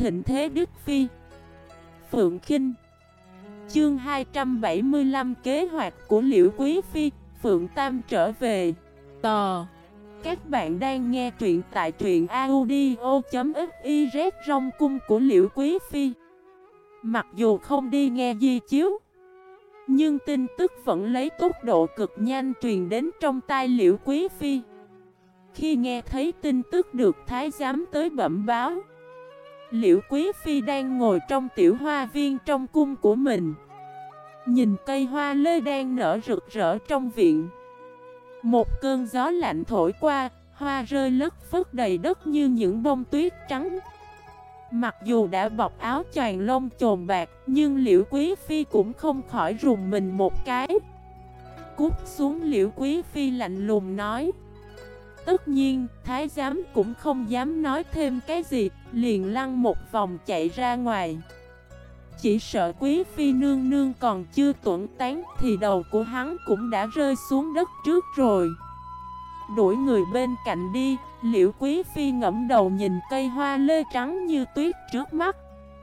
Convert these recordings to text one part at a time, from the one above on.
thịnh thế Đức Phi. Phượng Khinh. Chương 275 kế hoạch của Liễu Quý Phi, Phượng Tam trở về. Tò. Các bạn đang nghe truyện tại truyện audio.fiz. Rong cung của Liễu Quý Phi. Mặc dù không đi nghe di chiếu, nhưng tin tức vẫn lấy tốc độ cực nhanh truyền đến trong tai Liễu Quý Phi. Khi nghe thấy tin tức được thái giám tới bẩm báo, Liễu Quý Phi đang ngồi trong tiểu hoa viên trong cung của mình, nhìn cây hoa lê đang nở rực rỡ trong viện. Một cơn gió lạnh thổi qua, hoa rơi lất phất đầy đất như những bông tuyết trắng. Mặc dù đã bọc áo choàng lông chồn bạc, nhưng Liễu Quý Phi cũng không khỏi rùng mình một cái. Cút xuống, Liễu Quý Phi lạnh lùng nói. Tất nhiên, thái giám cũng không dám nói thêm cái gì, liền lăn một vòng chạy ra ngoài. Chỉ sợ Quý Phi nương nương còn chưa tuẫn tán thì đầu của hắn cũng đã rơi xuống đất trước rồi. Đuổi người bên cạnh đi, Liễu Quý Phi ngẫm đầu nhìn cây hoa lê trắng như tuyết trước mắt.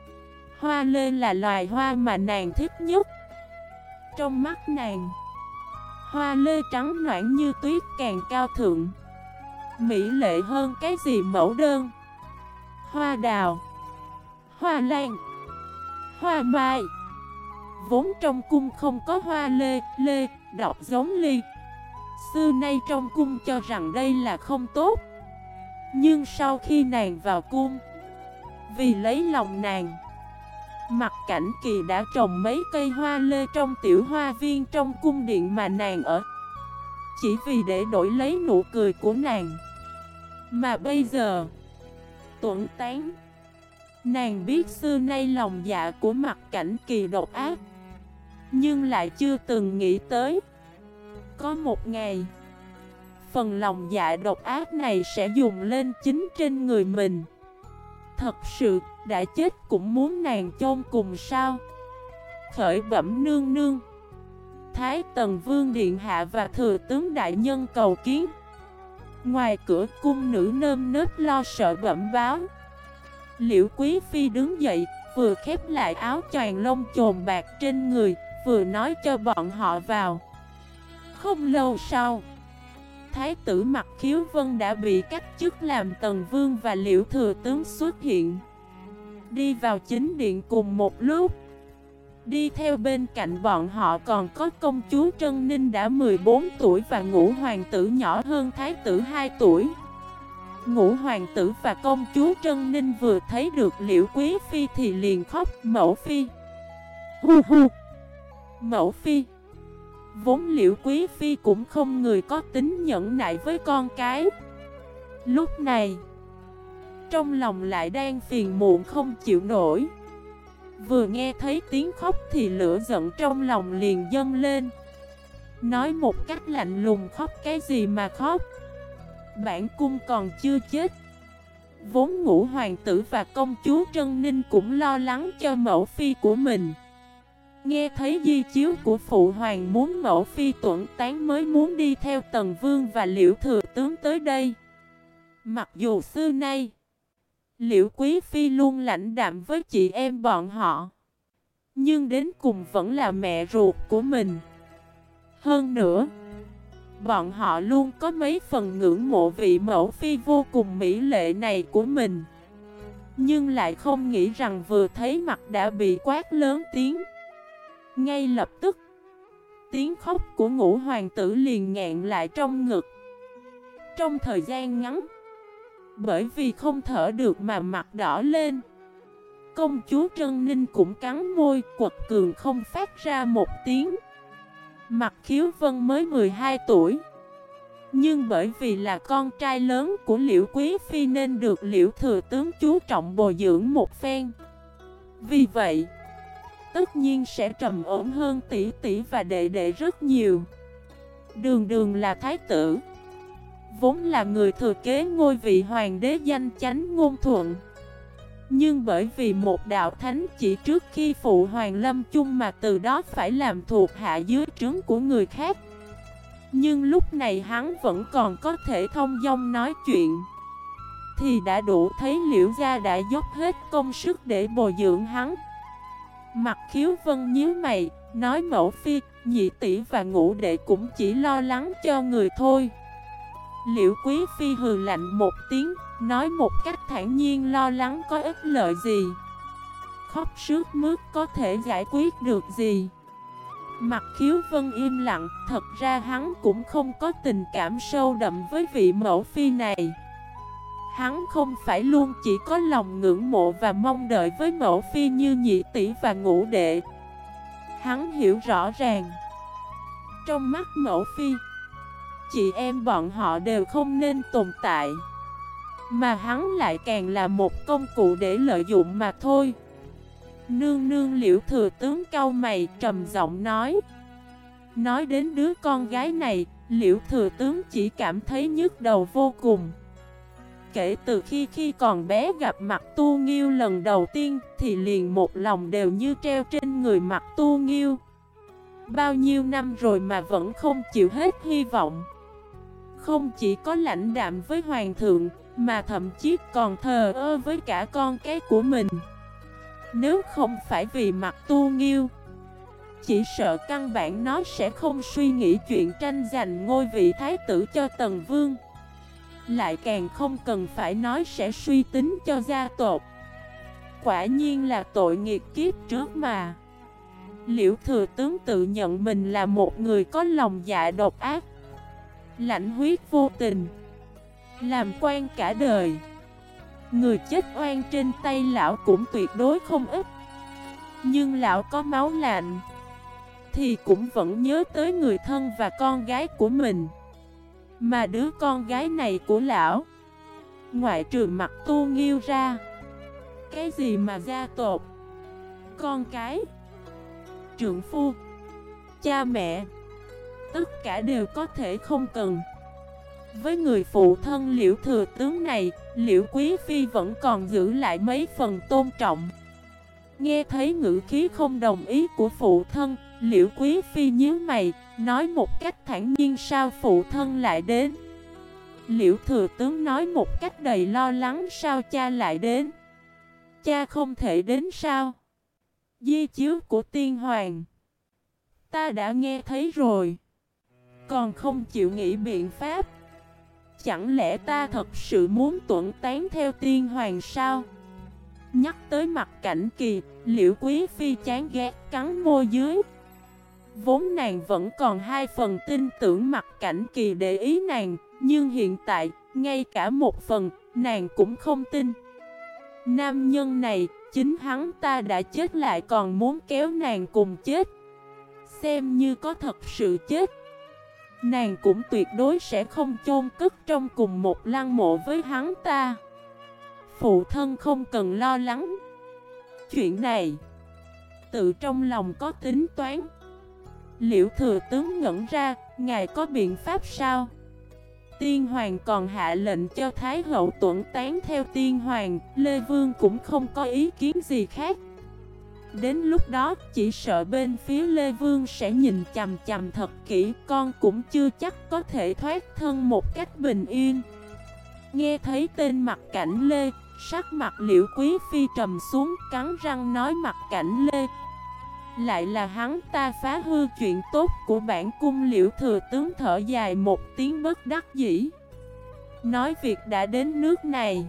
Hoa lê là loài hoa mà nàng thích nhất. Trong mắt nàng, hoa lê trắng noãn như tuyết càng cao thượng, mỹ lệ hơn cái gì mẫu đơn, hoa đào, hoa lan, hoa mai. Vốn trong cung không có hoa lê, độc giống ly. Xưa nay trong cung cho rằng đây là không tốt. Nhưng sau khi nàng vào cung, vì lấy lòng nàng, Mặc Cảnh Kỳ đã trồng mấy cây hoa lê trong tiểu hoa viên trong cung điện mà nàng ở, chỉ vì để đổi lấy nụ cười của nàng. Mà bây giờ tuẫn tán, nàng biết xưa nay lòng dạ của Mặc Cảnh Kỳ độc ác, nhưng lại chưa từng nghĩ tới có một ngày phần lòng dạ độc ác này sẽ dùng lên chính trên người mình. Thật sự, đã chết cũng muốn nàng chôn cùng sao? Khởi bẩm nương nương, Thái Tần Vương Điện Hạ và Thừa Tướng Đại Nhân cầu kiến. Ngoài cửa cung nữ nơm nớp lo sợ bẩm báo. Liễu Quý Phi đứng dậy, vừa khép lại áo choàng lông chồn bạc trên người, vừa nói cho bọn họ vào. Không lâu sau, Thái tử Mặc Khiếu Vân đã bị cách chức làm Tần Vương và Liễu Thừa Tướng xuất hiện, đi vào chính điện cùng một lúc. Đi theo bên cạnh bọn họ còn có công chúa Trân Ninh đã 14 tuổi và ngũ hoàng tử nhỏ hơn Thái tử 2 tuổi. Ngũ hoàng tử và công chúa Trân Ninh vừa thấy được Liễu Quý Phi thì liền khóc. Mẫu Phi, hu hu, mẫu Phi. Vốn Liễu Quý Phi cũng không người có tính nhẫn nại với con cái. Lúc này, trong lòng lại đang phiền muộn không chịu nổi. Vừa nghe thấy tiếng khóc thì lửa giận trong lòng liền dâng lên. Nói một cách lạnh lùng, khóc cái gì mà khóc? Bản cung còn chưa chết. Vốn ngũ hoàng tử và công chúa Trân Ninh cũng lo lắng cho mẫu phi của mình. Nghe thấy di chiếu của phụ hoàng muốn mẫu phi tuẫn tán mới muốn đi theo Tần Vương và Liễu Thừa Tướng tới đây. Mặc dù xưa nay Liễu Quý Phi luôn lãnh đạm với chị em bọn họ, nhưng đến cùng vẫn là mẹ ruột của mình. Hơn nữa, bọn họ luôn có mấy phần ngưỡng mộ vị mẫu phi vô cùng mỹ lệ này của mình. Nhưng lại không nghĩ rằng vừa thấy mặt đã bị quát lớn tiếng. Ngay lập tức, tiếng khóc của ngũ hoàng tử liền nghẹn lại trong ngực. Trong thời gian ngắn, bởi vì không thở được mà mặt đỏ lên, công chúa Trân Ninh cũng cắn môi, quật cường không phát ra một tiếng. Mặc Khiếu Vân mới 12 tuổi, nhưng bởi vì là con trai lớn của Liễu Quý Phi nên được Liễu Thừa Tướng chú trọng bồi dưỡng một phen. Vì vậy, tất nhiên sẽ trầm ổn hơn tỷ tỷ và đệ đệ rất nhiều. Đường Đường là thái tử, vốn là người thừa kế ngôi vị hoàng đế danh chánh ngôn thuận. Nhưng bởi vì một đạo thánh chỉ trước khi phụ hoàng lâm chung mà từ đó phải làm thuộc hạ dưới trướng của người khác. Nhưng lúc này hắn vẫn còn có thể thông dong nói chuyện, thì đã đủ thấy Liễu gia đã dốc hết công sức để bồi dưỡng hắn. Mặt Khiếu Vân nhíu mày, nói mẫu phi, nhị tỷ và ngũ đệ cũng chỉ lo lắng cho người thôi. Liễu Quý Phi hừ lạnh một tiếng, nói một cách thản nhiên lo lắng có ích lợi gì. Khóc sướt mướt có thể giải quyết được gì. Mặt Khiếu Vân im lặng, thật ra hắn cũng không có tình cảm sâu đậm với vị mẫu phi này. Hắn không phải luôn chỉ có lòng ngưỡng mộ và mong đợi với mẫu phi như nhị tỷ và ngũ đệ. Hắn hiểu rõ ràng, trong mắt mẫu phi, chị em bọn họ đều không nên tồn tại, mà hắn lại càng là một công cụ để lợi dụng mà thôi. Nương nương. Liễu thừa tướng cau mày trầm giọng nói. Nói đến đứa con gái này, Liễu thừa tướng chỉ cảm thấy nhức đầu vô cùng. Kể từ khi còn bé gặp mặt Tu Nghiêu lần đầu tiên thì liền một lòng đều như treo trên người mặt Tu Nghiêu. Bao nhiêu năm rồi mà vẫn không chịu hết hy vọng. Không chỉ có lãnh đạm với hoàng thượng, mà thậm chí còn thờ ơ với cả con cái của mình. Nếu không phải vì mặt Tu Nghiêu, chỉ sợ căn bản nó sẽ không suy nghĩ chuyện tranh giành ngôi vị thái tử cho Tần Vương. Lại càng không cần phải nói sẽ suy tính cho gia tộc. Quả nhiên là tội nghiệt kiếp trước mà. Liễu thừa tướng tự nhận mình là một người có lòng dạ độc ác, lãnh huyết vô tình, làm quan cả đời. Người chết oan trên tay lão cũng tuyệt đối không ít. Nhưng lão có máu lạnh thì cũng vẫn nhớ tới người thân và con gái của mình. Mà đứa con gái này của lão, ngoại trừ mặt Tu Nghiêu ra, cái gì mà gia tộc, con cái, trượng phu, cha mẹ, tất cả đều có thể không cần. Với người phụ thân Liễu thừa tướng này, Liễu Quý Phi vẫn còn giữ lại mấy phần tôn trọng. Nghe thấy ngữ khí không đồng ý của phụ thân, Liễu Quý Phi nhíu mày, nói một cách thản nhiên sao phụ thân lại đến. Liễu thừa tướng nói một cách đầy lo lắng sao cha lại đến. Cha không thể đến sao? Di chiếu của tiên hoàng ta đã nghe thấy rồi, còn không chịu nghĩ biện pháp. Chẳng lẽ ta thật sự muốn tuẫn tán theo tiên hoàng sao? Nhắc tới Mặt Cảnh Kỳ, Liễu Quý Phi chán ghét cắn môi dưới. Vốn nàng vẫn còn 2 phần tin tưởng Mặt Cảnh Kỳ để ý nàng, nhưng hiện tại, ngay cả 1 phần, nàng cũng không tin. Nam nhân này, chính hắn ta đã chết lại còn muốn kéo nàng cùng chết. Xem như có thật sự chết, nàng cũng tuyệt đối sẽ không chôn cất trong cùng một lăng mộ với hắn ta. Phụ thân không cần lo lắng. Chuyện này, tự trong lòng có tính toán. Liễu thừa tướng ngẩn ra, ngài có biện pháp sao? Tiên hoàng còn hạ lệnh cho Thái hậu tuẫn tán theo tiên hoàng, Lê Vương cũng không có ý kiến gì khác. Đến lúc đó, chỉ sợ bên phía Lê Vương sẽ nhìn chằm chằm thật kỹ, con cũng chưa chắc có thể thoát thân một cách bình yên. Nghe thấy tên Mặt Cảnh Lê, sắc mặt Liễu Quý Phi trầm xuống, cắn răng nói Mặt Cảnh Lê. Lại là hắn ta phá hư chuyện tốt của bản cung. Liễu thừa tướng thở dài một tiếng bất đắc dĩ, nói việc đã đến nước này,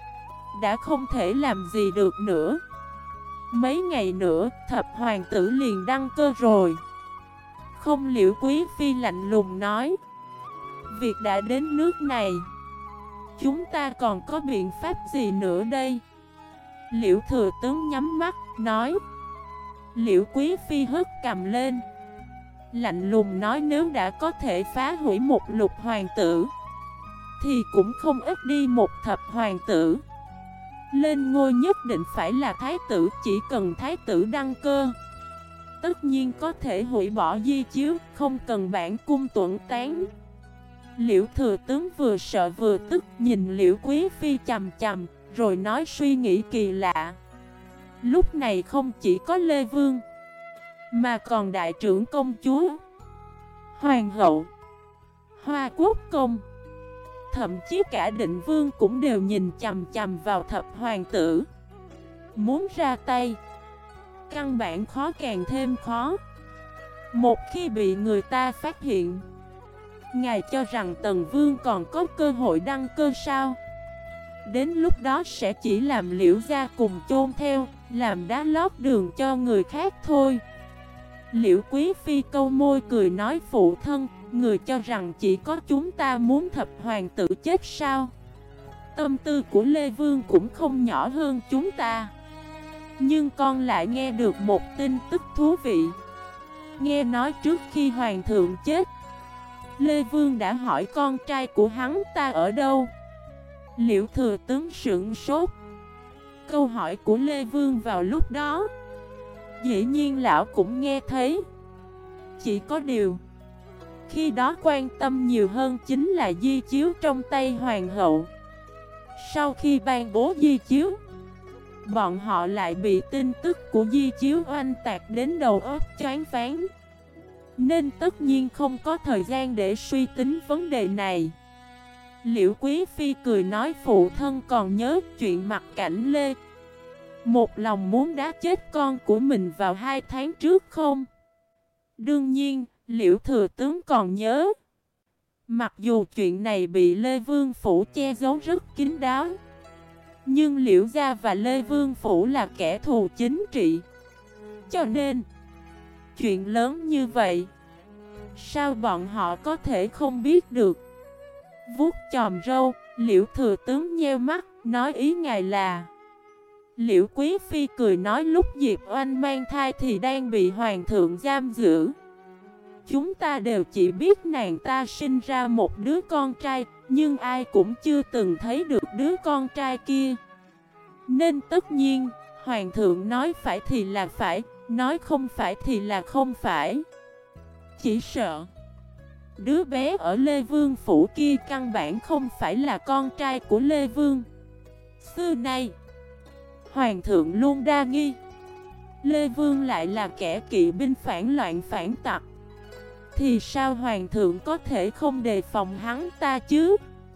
đã không thể làm gì được nữa. Mấy ngày nữa, thập hoàng tử liền đăng cơ rồi. Không. Liễu Quý Phi lạnh lùng nói, việc đã đến nước này, chúng ta còn có biện pháp gì nữa đây? Liễu thừa tướng nhắm mắt, nói. Liễu Quý Phi hất cằm lên, lạnh lùng nói nếu đã có thể phá hủy một lục hoàng tử, thì cũng không ít đi một thập hoàng tử. Lên ngôi nhất định phải là thái tử, chỉ cần thái tử đăng cơ, tất nhiên có thể hủy bỏ di chiếu, không cần bản cung tuẫn tán. Liễu thừa tướng vừa sợ vừa tức, nhìn Liễu Quý Phi chằm chằm, rồi nói suy nghĩ kỳ lạ. Lúc này không chỉ có Lê Vương, mà còn đại trưởng công chúa, hoàng hậu, Hoa Quốc công, Thậm chí cả Định Vương cũng đều nhìn chằm chằm vào thập hoàng tử. Muốn ra tay, căn bản khó càng thêm khó. Một khi bị người ta phát hiện, ngài cho rằng Tần Vương còn có cơ hội đăng cơ sao? Đến lúc đó sẽ chỉ làm Liễu gia cùng chôn theo, làm đá lót đường cho người khác thôi. Liễu Quý Phi câu môi cười nói, phụ thân, người cho rằng chỉ có chúng ta muốn thập hoàng tử chết sao? Tâm tư của Lê Vương cũng không nhỏ hơn chúng ta. Nhưng con lại nghe được một tin tức thú vị. Nghe nói trước khi hoàng thượng chết, Lê Vương đã hỏi con trai của hắn ta ở đâu. Liễu thừa tướng sửng sốt. Câu hỏi của Lê Vương vào lúc đó, dĩ nhiên lão cũng nghe thấy. Chỉ có điều, khi đó quan tâm nhiều hơn chính là di chiếu trong tay hoàng hậu. Sau khi ban bố di chiếu, bọn họ lại bị tin tức của di chiếu oanh tạc đến đầu óc choáng váng, nên tất nhiên không có thời gian để suy tính vấn đề này. Liễu Quý Phi cười nói, phụ thân còn nhớ chuyện Mặt Cảnh Lê một lòng muốn đá chết con của mình vào 2 tháng trước không? Đương nhiên, Liễu thừa tướng còn nhớ. Mặc dù chuyện này bị Lê Vương Phủ che giấu rất kín đáo, nhưng Liễu gia và Lê Vương Phủ là kẻ thù chính trị, cho nên chuyện lớn như vậy, sao bọn họ có thể không biết được? Vuốt chòm râu, Liễu thừa tướng nheo mắt, nói ý ngài là... Liễu Quý Phi cười nói, lúc Diệp Oanh mang thai thì đang bị hoàng thượng giam giữ. Chúng ta đều chỉ biết nàng ta sinh ra một đứa con trai, nhưng ai cũng chưa từng thấy được đứa con trai kia. Nên tất nhiên, hoàng thượng nói phải thì là phải, nói không phải thì là không phải. Chỉ sợ đứa bé ở Lê Vương Phủ kia căn bản không phải là con trai của Lê Vương. Xưa nay, hoàng thượng luôn đa nghi, Lê Vương lại là kẻ kỵ binh phản loạn phản tặc, thì sao hoàng thượng có thể không đề phòng hắn ta chứ?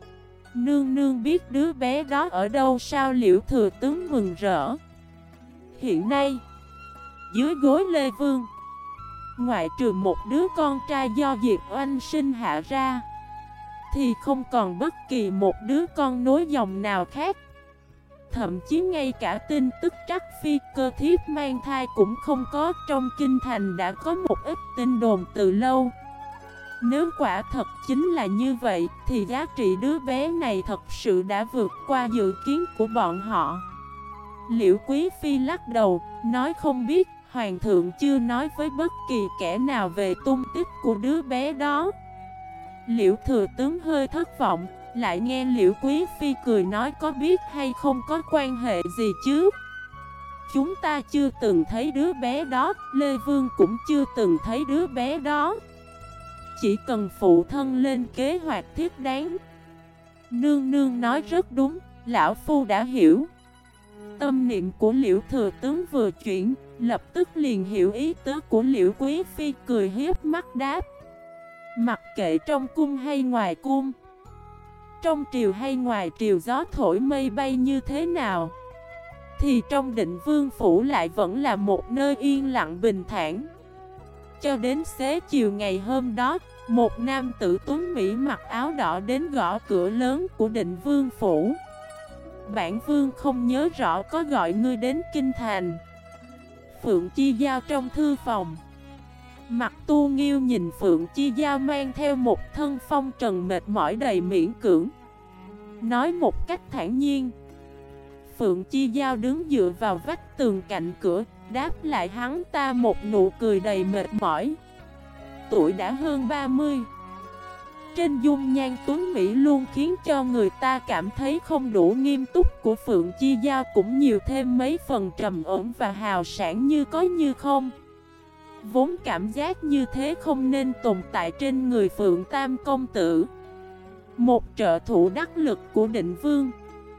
Nương nương biết đứa bé đó ở đâu sao? Liễu thừa tướng mừng rỡ. Hiện nay, dưới gối Lê Vương, ngoại trừ một đứa con trai do Diệp Oanh sinh hạ ra, thì không còn bất kỳ một đứa con nối dòng nào khác. Thậm chí ngay cả tin tức Trắc Phi cơ thiếp mang thai cũng không có. Trong kinh thành đã có một ít tin đồn từ lâu. Nếu quả thật chính là như vậy, thì giá trị đứa bé này thật sự đã vượt qua dự kiến của bọn họ. Liễu Quý Phi lắc đầu, nói không biết, hoàng thượng chưa nói với bất kỳ kẻ nào về tung tích của đứa bé đó. Liễu thừa tướng hơi thất vọng, lại nghe Liễu Quý Phi cười nói, có biết hay không có quan hệ gì chứ? Chúng ta chưa từng thấy đứa bé đó, Lê Vương cũng chưa từng thấy đứa bé đó. Chỉ cần phụ thân lên kế hoạch thiết đáng. Nương nương nói rất đúng, lão phu đã hiểu. Tâm niệm của Liễu thừa tướng vừa chuyển, lập tức liền hiểu ý tứ của Liễu Quý Phi, cười hiếp mắt đáp. Mặc kệ trong cung hay ngoài cung, trong triều hay ngoài triều, gió thổi mây bay như thế nào, thì trong Định Vương Phủ lại vẫn là một nơi yên lặng bình thản. Cho đến xế chiều ngày hôm đó, một nam tử tuấn mỹ mặc áo đỏ đến gõ cửa lớn của Định Vương Phủ. Bản vương không nhớ rõ có gọi ngươi đến kinh thành. Phượng Chi Giao trong thư phòng. Mặt Tu Nghiêu nhìn Phượng Chi Giao mang theo một thân phong trần mệt mỏi đầy miễn cưỡng, nói một cách thản nhiên. Phượng Chi Giao đứng dựa vào vách tường cạnh cửa, đáp lại hắn ta một nụ cười đầy mệt mỏi. Tuổi đã hơn 30, trên dung nhan tuấn mỹ luôn khiến cho người ta cảm thấy không đủ nghiêm túc của Phượng Chi Giao cũng nhiều thêm mấy phần trầm ổn và hào sảng như có như không. Vốn cảm giác như thế không nên tồn tại trên người Phượng Tam công tử, một trợ thủ đắc lực của Định Vương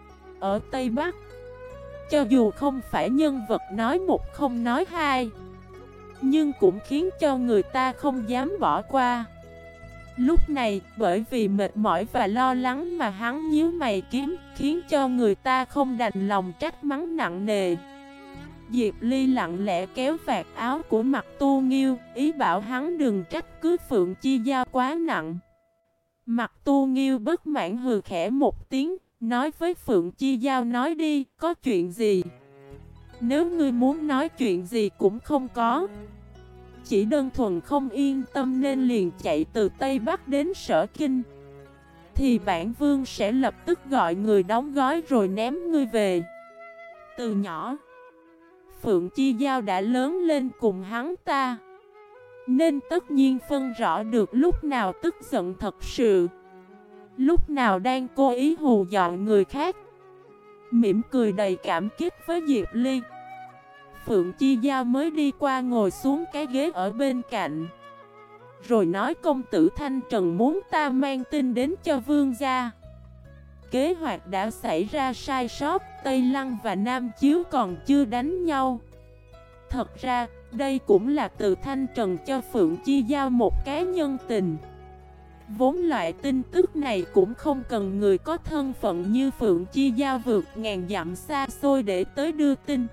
ở Tây Bắc. Cho dù không phải nhân vật nói một không nói hai, nhưng cũng khiến cho người ta không dám bỏ qua. Lúc này, bởi vì mệt mỏi và lo lắng mà hắn nhíu mày kiếm, khiến cho người ta không đành lòng trách mắng nặng nề. Diệp Ly lặng lẽ kéo vạt áo của Mặc Tu Nghiêu, ý bảo hắn đừng trách cứ Phượng Chi Giao quá nặng. Mặc Tu Nghiêu bất mãn hừ khẽ một tiếng, nói với Phượng Chi Giao nói đi, có chuyện gì? Nếu ngươi muốn nói chuyện gì cũng không có. Chỉ đơn thuần không yên tâm nên liền chạy từ Tây Bắc đến Sở Kinh, thì bản vương sẽ lập tức gọi người đóng gói rồi ném ngươi về. Từ nhỏ, Phượng Chi Giao đã lớn lên cùng hắn ta, nên tất nhiên phân rõ được lúc nào tức giận thật sự, lúc nào đang cố ý hù dọa người khác. Mỉm cười đầy cảm kích với Diệp Ly, Phượng Chi Giao mới đi qua ngồi xuống cái ghế ở bên cạnh, rồi nói công tử Thanh Trần muốn ta mang tin đến cho vương gia. Kế hoạch đã xảy ra sai sót, Tây Lăng và Nam Chiếu còn chưa đánh nhau. Thật ra, đây cũng là từ Thanh Trần cho Phượng Chi Giao một cái nhân tình. Vốn loại tin tức này cũng không cần người có thân phận như Phượng Chi Giao vượt ngàn dặm xa xôi để tới đưa tin.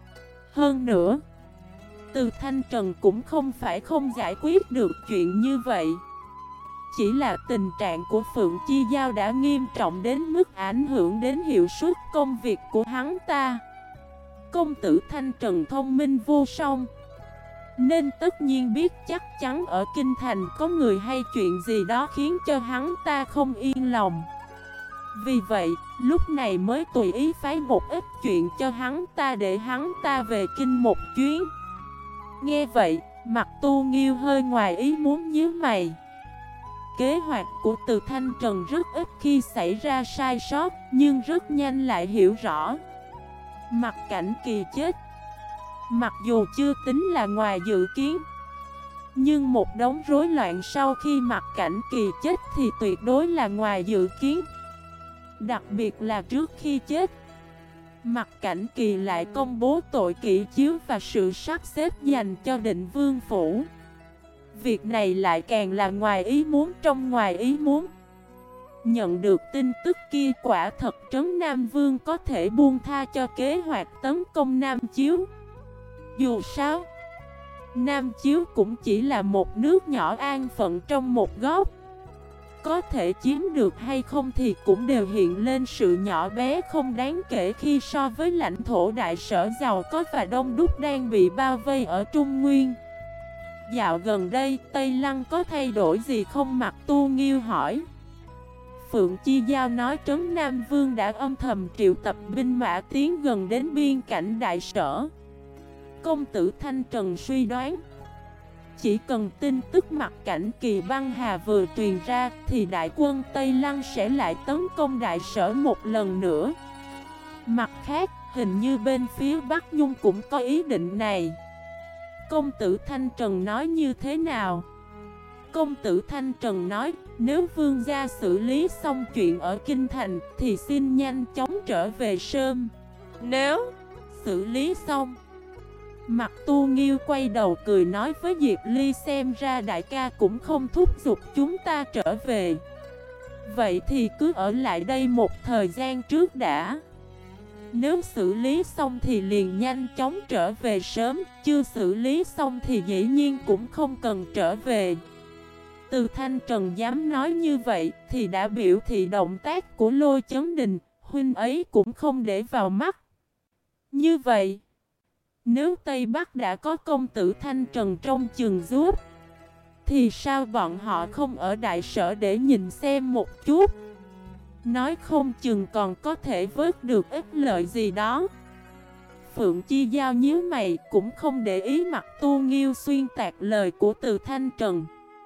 Hơn nữa, từ Thanh Trần cũng không phải không giải quyết được chuyện như vậy. Chỉ là tình trạng của Phượng Chi Giao đã nghiêm trọng đến mức ảnh hưởng đến hiệu suất công việc của hắn ta. Công tử Thanh Trần thông minh vô song, nên tất nhiên biết chắc chắn ở Kinh Thành có người hay chuyện gì đó khiến cho hắn ta không yên lòng. Vì vậy, lúc này mới tùy ý phái một ít chuyện cho hắn ta để hắn ta về Kinh một chuyến. Nghe vậy, Mặc Tu Nghiêu hơi ngoài ý muốn nhíu mày. Kế hoạch của Từ Thanh Trần rất ít khi xảy ra sai sót, nhưng rất nhanh lại hiểu rõ. Mặc Cảnh Kỳ chết, mặc dù chưa tính là ngoài dự kiến, nhưng một đống rối loạn sau khi Mặc Cảnh Kỳ chết thì tuyệt đối là ngoài dự kiến. Đặc biệt là trước khi chết, Mặc Cảnh Kỳ lại công bố tội kỷ chiếu và sự sắp xếp dành cho Định Vương Phủ. Việc này lại càng là ngoài ý muốn trong ngoài ý muốn. Nhận được tin tức kia, quả thật Trấn Nam Vương có thể buông tha cho kế hoạch tấn công Nam Chiếu. Dù sao, Nam Chiếu cũng chỉ là một nước nhỏ an phận trong một góc. Có thể chiếm được hay không thì cũng đều hiện lên sự nhỏ bé không đáng kể khi so với lãnh thổ đại sở giàu có và đông đúc đang bị bao vây ở Trung Nguyên. Dạo gần đây, Tây Lăng có thay đổi gì không? Mặc Tu Nghiêu hỏi. Phượng Chi Giao nói Trấn Nam Vương đã âm thầm triệu tập binh mã tiến gần đến biên cảnh đại sở. Công tử Thanh Trần suy đoán, chỉ cần tin tức Mặc Cảnh Kỳ băng hà vừa truyền ra thì đại quân Tây Lăng sẽ lại tấn công đại sở một lần nữa. Mặt khác, hình như bên phía Bắc Nhung cũng có ý định này. Công tử Thanh Trần nói như thế nào? Công tử Thanh Trần nói, nếu vương gia xử lý xong chuyện ở Kinh Thành thì xin nhanh chóng trở về Sơm. Nếu xử lý xong, Mặc Tu Nghiêu quay đầu cười nói với Diệp Ly, xem ra đại ca cũng không thúc giục chúng ta trở về. Vậy thì cứ ở lại đây một thời gian trước đã. Nếu xử lý xong thì liền nhanh chóng trở về sớm, chưa xử lý xong thì dĩ nhiên cũng không cần trở về. Từ Thanh Trần dám nói như vậy thì đã biểu thị động tác của Lôi Chấn Đình, huynh ấy cũng không để vào mắt. Như vậy, nếu Tây Bắc đã có công tử Thanh Trần trong chừng giúp, thì sao bọn họ không ở đại sở để nhìn xem một chút? Nói không chừng còn có thể vớt được ít lợi gì đó. Phượng Chi Giao nhíu mày cũng không để ý Mặc Tu Nghiêu xuyên tạc lời của Từ Thanh Trần.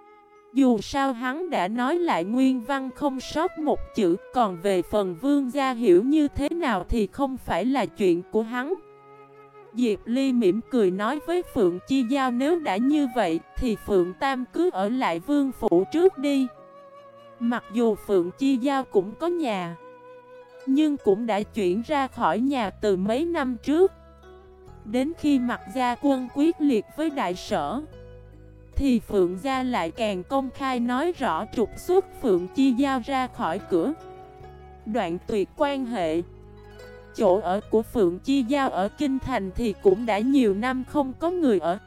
Dù sao hắn đã nói lại nguyên văn không sót một chữ, còn về phần vương gia hiểu như thế nào thì không phải là chuyện của hắn. Diệp Ly mỉm cười nói với Phượng Chi Giao, nếu đã như vậy thì Phượng Tam cứ ở lại vương phủ trước đi. Mặc dù Phượng Chi Giao cũng có nhà, nhưng cũng đã chuyển ra khỏi nhà từ mấy năm trước. Đến khi Mặc gia quân quyết liệt với đại sở thì Phượng gia lại càng công khai nói rõ trục xuất Phượng Chi Giao ra khỏi cửa, đoạn tuyệt quan hệ. Chỗ ở của Phượng Chi Giao ở Kinh Thành thì cũng đã nhiều năm không có người ở.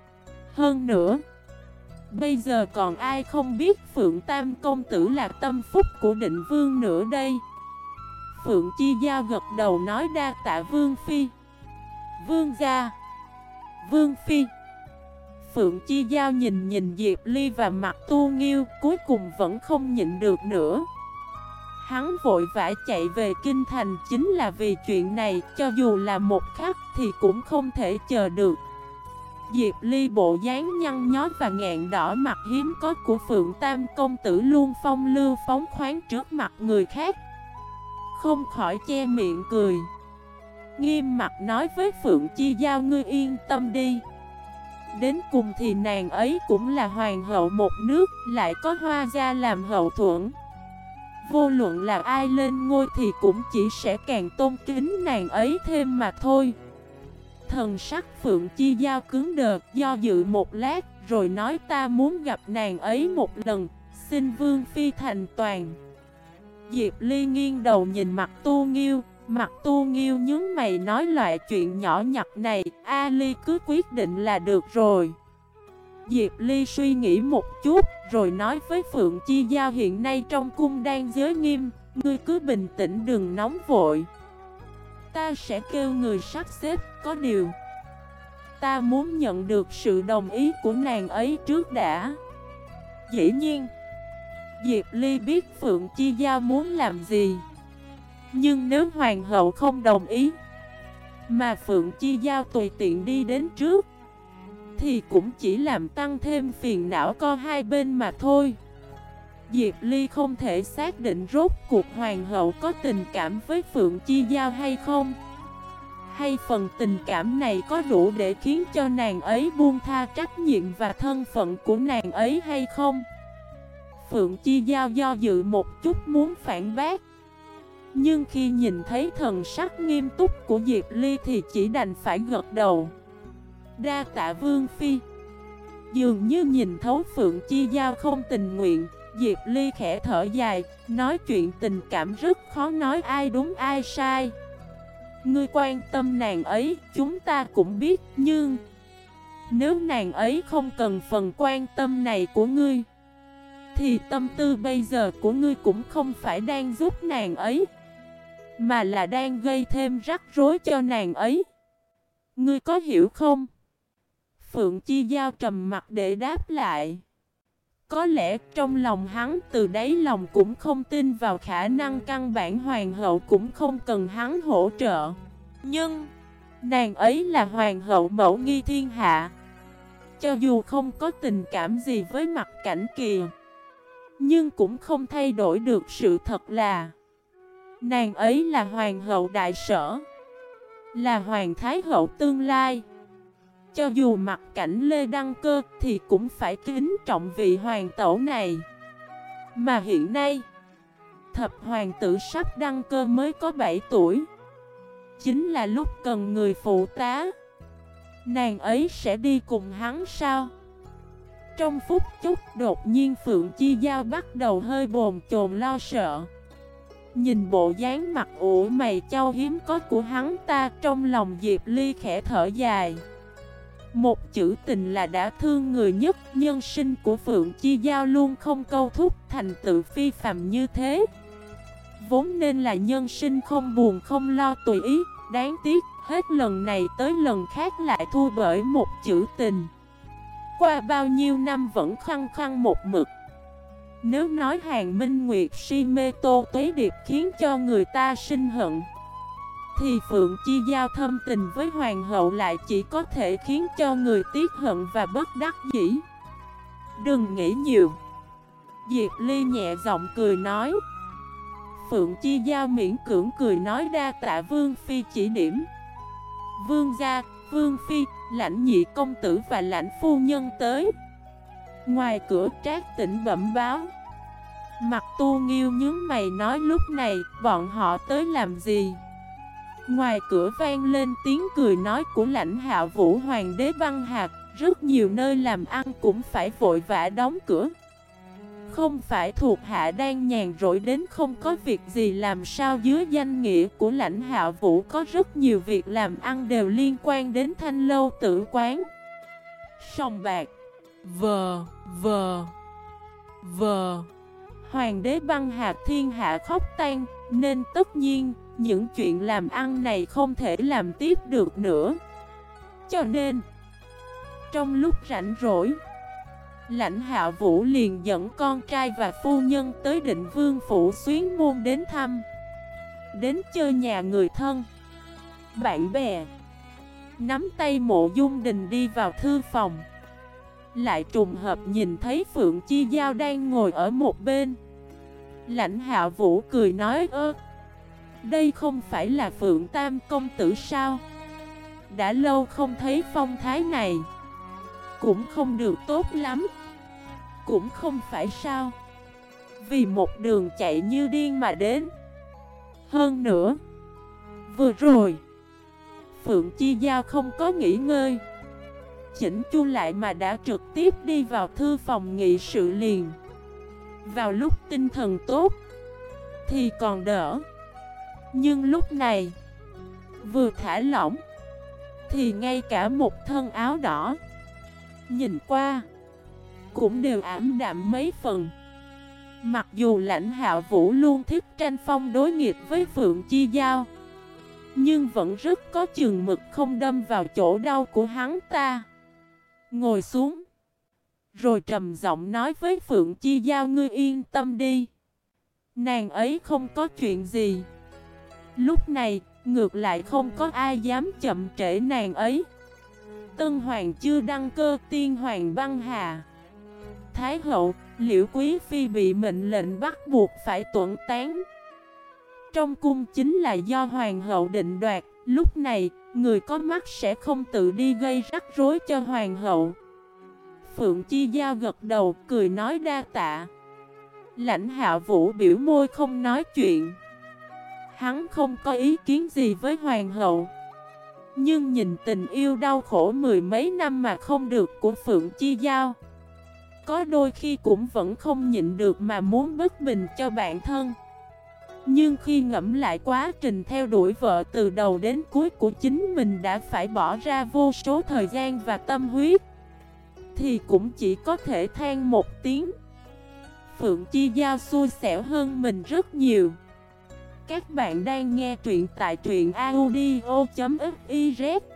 Hơn nữa, bây giờ còn ai không biết Phượng Tam công tử là tâm phúc của Định Vương nữa đây. Phượng Chi Giao gật đầu nói đa tạ Vương Phi. Vương gia. Vương Phi. Phượng Chi Giao nhìn Diệp Ly và mặt Tu Nghiêu, cuối cùng vẫn không nhịn được nữa. Hắn vội vã chạy về Kinh Thành chính là vì chuyện này, cho dù là một khắc thì cũng không thể chờ được. Diệp Ly bộ dáng nhăn nhó và nghẹn đỏ mặt hiếm có của Phượng Tam công tử luôn phong lưu phóng khoáng trước mặt người khác, không khỏi che miệng cười. Nghiêm mặt nói với Phượng Chi Giao ngươi yên tâm đi. Đến cùng thì nàng ấy cũng là hoàng hậu một nước, lại có Hoa gia làm hậu thuẫn. Vô luận là ai lên ngôi thì cũng chỉ sẽ càng tôn kính nàng ấy thêm mà thôi. Thần sắc Phượng Chi Giao cứng đờ, do dự một lát, rồi nói ta muốn gặp nàng ấy một lần, xin Vương Phi thành toàn. Diệp Ly nghiêng đầu nhìn mặt Tu Nghiêu, mặt Tu Nghiêu nhướng mày nói loại chuyện nhỏ nhặt này, A Ly cứ quyết định là được rồi. Diệp Ly suy nghĩ một chút, rồi nói với Phượng Chi Giao hiện nay trong cung đang giới nghiêm, ngươi cứ bình tĩnh đừng nóng vội. Ta sẽ kêu người sắp xếp, có điều ta muốn nhận được sự đồng ý của nàng ấy trước đã. Dĩ nhiên, Diệp Ly biết Phượng Chi Giao muốn làm gì. Nhưng nếu hoàng hậu không đồng ý, mà Phượng Chi Giao tùy tiện đi đến trước, thì cũng chỉ làm tăng thêm phiền não co hai bên mà thôi. Diệp Ly không thể xác định rốt cuộc hoàng hậu có tình cảm với Phượng Chi Giao hay không, hay phần tình cảm này có đủ để khiến cho nàng ấy buông tha trách nhiệm và thân phận của nàng ấy hay không. Phượng Chi Giao do dự một chút muốn phản bác, nhưng khi nhìn thấy thần sắc nghiêm túc của Diệp Ly thì chỉ đành phải gật đầu. Đa tạ Vương Phi. Dường như nhìn thấu Phượng Chi Giao không tình nguyện, Diệp Ly khẽ thở dài, nói chuyện tình cảm rất khó nói ai đúng ai sai. Ngươi quan tâm nàng ấy, chúng ta cũng biết, nhưng nếu nàng ấy không cần phần quan tâm này của ngươi, thì tâm tư bây giờ của ngươi cũng không phải đang giúp nàng ấy, mà là đang gây thêm rắc rối cho nàng ấy. Ngươi có hiểu không? Phượng Chi Giao trầm mặt để đáp lại. Có lẽ trong lòng hắn từ đáy lòng cũng không tin vào khả năng căn bản hoàng hậu cũng không cần hắn hỗ trợ. Nhưng nàng ấy là hoàng hậu mẫu nghi thiên hạ. Cho dù không có tình cảm gì với Mặc Cảnh Kỳ, nhưng cũng không thay đổi được sự thật là nàng ấy là hoàng hậu đại sở, là hoàng thái hậu tương lai. Cho dù Mặc Cảnh Lê đăng cơ thì cũng phải kính trọng vị hoàng tẩu này. Mà hiện nay thập hoàng tử sắp đăng cơ mới có 7 tuổi, chính là lúc cần người phụ tá. Nàng ấy sẽ đi cùng hắn sao? Trong phút chốc đột nhiên Phượng Chi Giao bắt đầu hơi bồn chồn lo sợ. Nhìn bộ dáng mặt ủ mày chau hiếm có của hắn ta, trong lòng Diệp Ly khẽ thở dài. Một chữ tình là đã thương người nhất, nhân sinh của Phượng Chi Giao luôn không câu thúc thành tựu phi phàm như thế. Vốn nên là nhân sinh không buồn không lo tùy ý, đáng tiếc hết lần này tới lần khác lại thua bởi một chữ tình. Qua bao nhiêu năm vẫn khăng khăng một mực. Nếu nói Hàn Minh Nguyệt si mê Tô Tuế Điệp khiến cho người ta sinh hận, thì Phượng Chi Giao thâm tình với hoàng hậu lại chỉ có thể khiến cho người tiếc hận và bất đắc dĩ. Đừng nghĩ nhiều. Diệp Ly nhẹ giọng cười nói. Phượng Chi Giao miễn cưỡng cười nói đa tạ Vương Phi chỉ điểm. Vương gia, Vương Phi, Lãnh nhị công tử và Lãnh phu nhân tới. Ngoài cửa Trác Tĩnh bẩm báo. Mặt Tu Nghiêu nhướng mày nói lúc này bọn họ tới làm gì? Ngoài cửa vang lên tiếng cười nói của Lãnh Hạ Vũ Hoàng đế Băng Hạc, Rất nhiều nơi làm ăn cũng phải vội vã đóng cửa. Không phải thuộc hạ đang nhàn rỗi đến không có việc gì làm sao. Dưới danh nghĩa của Lãnh Hạ Vũ có rất nhiều việc làm ăn đều liên quan đến Thanh Lâu Tử Quán, sòng bạc, vờ. Hoàng đế băng hà thiên hạ khóc tan, nên tất nhiên những chuyện làm ăn này không thể làm tiếp được nữa. Cho nên trong lúc rảnh rỗi, Lãnh Hạ Vũ liền dẫn con trai và phu nhân tới Định Vương phủ Xuyến Môn đến thăm, đến chơi nhà người thân, bạn bè. Nắm tay Mộ Dung Đình đi vào thư phòng, lại trùng hợp nhìn thấy Phượng Chi Giao đang ngồi ở một bên. Lãnh Hạ Vũ cười nói: đây không phải là Phượng Tam công tử sao? Đã lâu không thấy phong thái này. Cũng không được tốt lắm. Cũng không phải sao. Vì một đường chạy như điên mà đến. Hơn nữa, vừa rồi Phượng Chi Giao không có nghỉ ngơi, chỉnh chu lại mà đã trực tiếp đi vào thư phòng nghị sự liền. Vào lúc tinh thần tốt thì còn đỡ, nhưng lúc này vừa thả lỏng thì ngay cả một thân áo đỏ nhìn qua cũng đều ảm đạm mấy phần. Mặc dù Lãnh Hạ Vũ luôn thích tranh phong đối nghịch với Phượng Chi Giao, nhưng vẫn rất có chừng mực không đâm vào chỗ đau của hắn ta. Ngồi xuống rồi trầm giọng nói với Phượng Chi Giao: ngươi yên tâm đi, nàng ấy không có chuyện gì. Lúc này ngược lại không có ai dám chậm trễ nàng ấy. Tân hoàng chưa đăng cơ, tiên hoàng băng hà, Thái hậu, Liễu Quý Phi bị mệnh lệnh bắt buộc phải tuẫn tán. Trong cung chính là do hoàng hậu định đoạt. Lúc này, người có mắt sẽ không tự đi gây rắc rối cho hoàng hậu. Phượng Chi Giao gật đầu, cười nói đa tạ. Lãnh Hạ Vũ biểu môi không nói chuyện. Hắn không có ý kiến gì với hoàng hậu, nhưng nhìn tình yêu đau khổ mười mấy năm mà không được của Phượng Chi Giao, có đôi khi cũng vẫn không nhịn được mà muốn bất bình cho bản thân. Nhưng khi ngẫm lại quá trình theo đuổi vợ từ đầu đến cuối của chính mình đã phải bỏ ra vô số thời gian và tâm huyết, thì cũng chỉ có thể than một tiếng. Phượng Chi Giao xui xẻo hơn mình rất nhiều. Các bạn đang nghe truyện tại truyện audio.fif